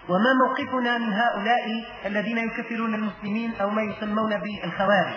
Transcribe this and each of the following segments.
وما موقفنا من هؤلاء الذين يكفرون المسلمين أو ما يسمون بالخوارج؟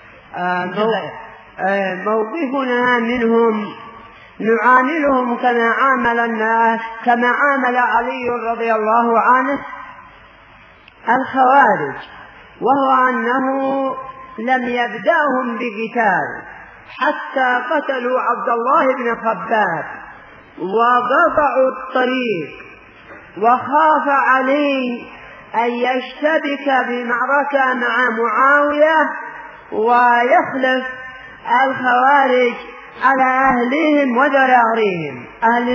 موقفنا منهم نعاملهم كما عامل علي رضي الله عنه الخوارج، وهو أنه لم يبدأهم بقتال حتى قتلوا عبد الله بن خباب وقطعوا الطريق، وخاف علي أن يشتبك بمعركة مع معاوية ويخلف الخوارج على أهلهم وذراريهم، أهل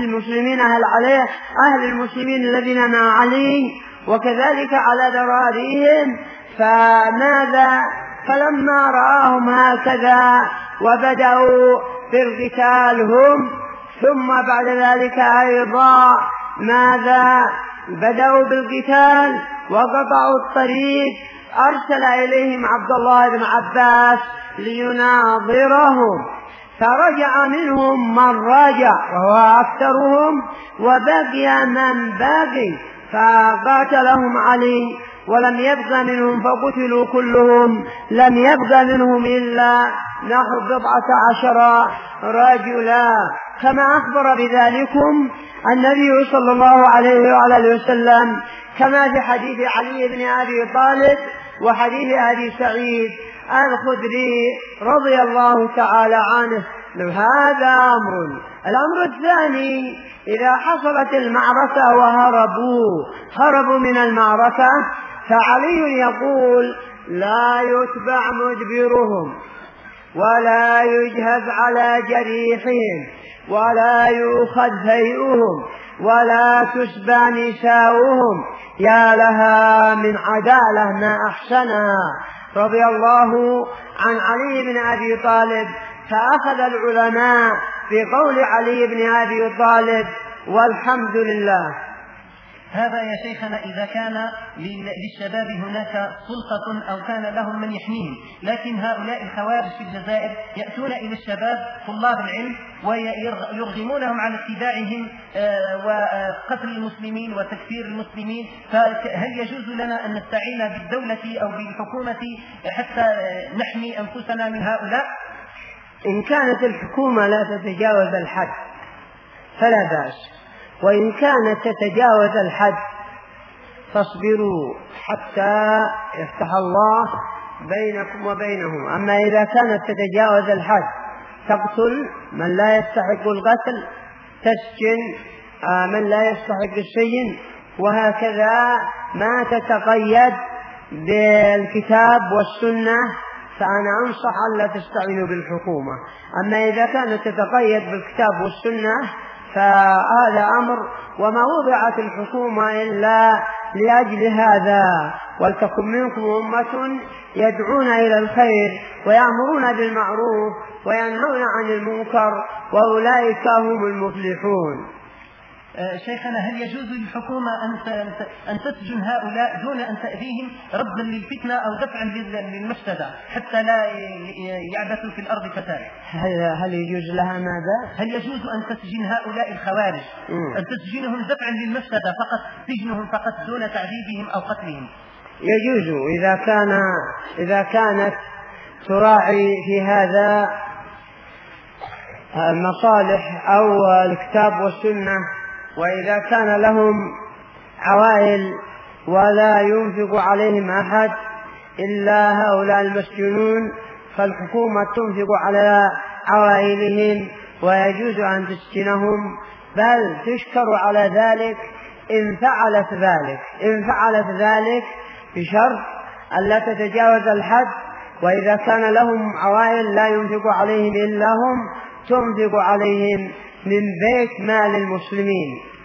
المسلمين الذين مع علي وكذلك على ذراريهم. فلما رآهم هكذا وبدأوا في القتال هم، ثم بعد ذلك أيضا بدأوا بالقتال وقطعوا الطريق، أرسل إليهم عبد الله بن عباس ليناظرهم، فرجع منهم من رجع وهو أكثرهم، وبقي من باقي، فقاتلهم علي ولم يبق منهم فقتلوا كلهم، لم يبق منهم إلا نحو 14 رجلا، كما أخبر بذلكم النبي صلى الله عليه وآله وسلم، كما في حديث علي بن أبي طالب وحديث أبي سعيد الخدري رضي الله تعالى عنه. هذا أمر. الأمر الثاني: إذا حصلت المعركة وهربوا من المعركة، فعلي يقول: لا يتبع مدبرهم، ولا يجهز على جريحهم، ولا يؤخذ فيئهم، ولا تسبى نساؤهم. يا لها من عدالة ما أحسنها. رضي الله عن علي بن أبي طالب، فأخذ العلماء بقول علي بن أبي طالب، والحمد لله. هذا يا شيخنا إذا كان للشباب هناك سلطة أو كان لهم من يحميهم، لكن هؤلاء الخوارج في الجزائر يأتون إلى الشباب طلاب العلم ويرغمونهم على اتباعهم وقتل المسلمين وتكفير المسلمين. فهل يجوز لنا أن نستعين بالدولة أو بالحكومة حتى نحمي أنفسنا من هؤلاء؟ إن كانت الحكومة لا تتجاوز الحد فلا بأس، وإن كانت تتجاوز الحد فاصبروا حتى يفتح الله بينكم وبينهم. أما إذا كانت تتجاوز الحد، تقتل من لا يستحق القتل، تسجن من لا يستحق السجن، وهكذا ما تتقيد بالكتاب والسنة، فأنا أنصح ألا تستعينوا بالحكومة. أما إذا كانت تتقيد بالكتاب والسنة فهذا أمر، وما وضعت الحكومة إلا لأجل هذا. ولتكن منكم أمة يدعون إلى الخير ويأمرون بالمعروف وينهون عن المنكر، وأولئك هم المفلحون. شيخنا، هل يجوز للحكومة أن تسجن هؤلاء دون أن تأذيهم ردا للفتنة أو دفعا للمفسدة حتى لا يعبثوا في الأرض فسادا؟ هل يجوز لها ماذا؟ هل يجوز أن تسجن هؤلاء الخوارج، أن تسجنهم دفعا للمفسدة فقط، سجنهم فقط دون تعذيبهم أو قتلهم؟ يجوز إذا كانت تراعي في هذا المصالح أو الكتاب والسنة، وإذا كان لهم عوائل ولا ينفق عليهم أحد إلا هؤلاء المسجونون، فالحكومة تنفق على عوائلهم ويجوز أن تسجنهم، بل تشكر على ذلك إن فعلت ذلك بشرط ألا تتجاوز الحد. وإذا كان لهم عوائل لا ينفق عليهم إلا هم، تنفق عليهم من بيت مال المسلمين.